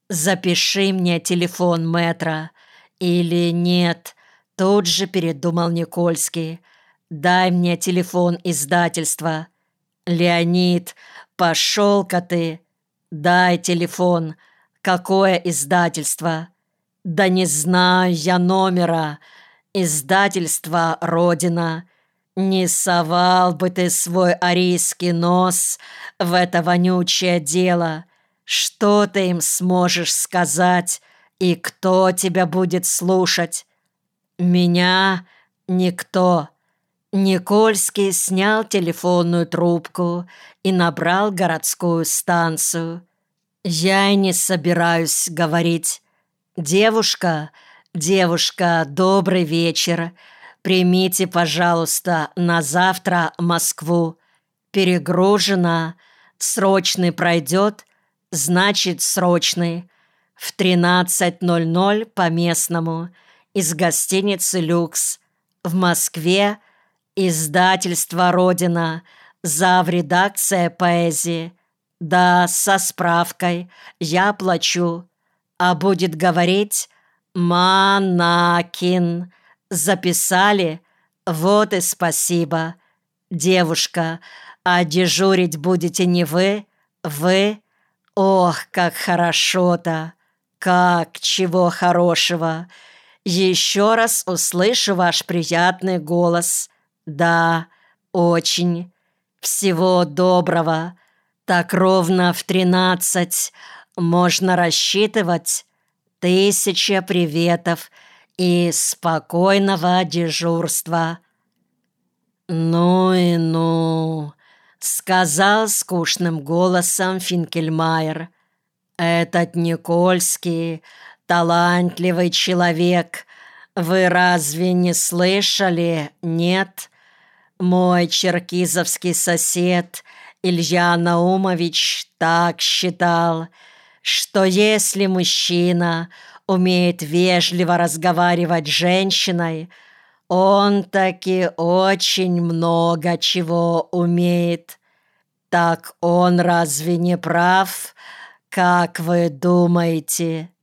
Запиши мне телефон мэтра. Или нет, тут же передумал Никольский. Дай мне телефон издательства. Леонид, пошел-ка ты. Дай телефон. Какое издательство? Да не знаю я номера. Издательство «Родина». Не совал бы ты свой арийский нос в это вонючее дело. Что ты им сможешь сказать, и кто тебя будет слушать? Меня никто. Никольский снял телефонную трубку и набрал городскую станцию. Я и не собираюсь говорить. «Девушка, девушка, добрый вечер. Примите, пожалуйста, на завтра Москву. Перегружена. Срочный пройдет? Значит, срочный. В 13:00 по местному. Из гостиницы «Люкс». В Москве издательство «Родина». Завредакция поэзии. Да, со справкой. Я плачу. А будет говорить Манакин. Записали? Вот и спасибо. Девушка, а дежурить будете не вы? Вы? Ох, как хорошо-то! Как, чего хорошего! Еще раз услышу ваш приятный голос. Да, очень. Всего доброго. Так ровно в 13 можно рассчитывать. 1000 приветов и спокойного дежурства. «Ну и ну», — сказал скучным голосом Финкельмайер. «Этот Никольский — талантливый человек. Вы разве не слышали, нет? Мой черкизовский сосед Илья Наумович так считал, что если мужчина умеет вежливо разговаривать с женщиной, он таки очень много чего умеет. Так он разве не прав, как вы думаете?»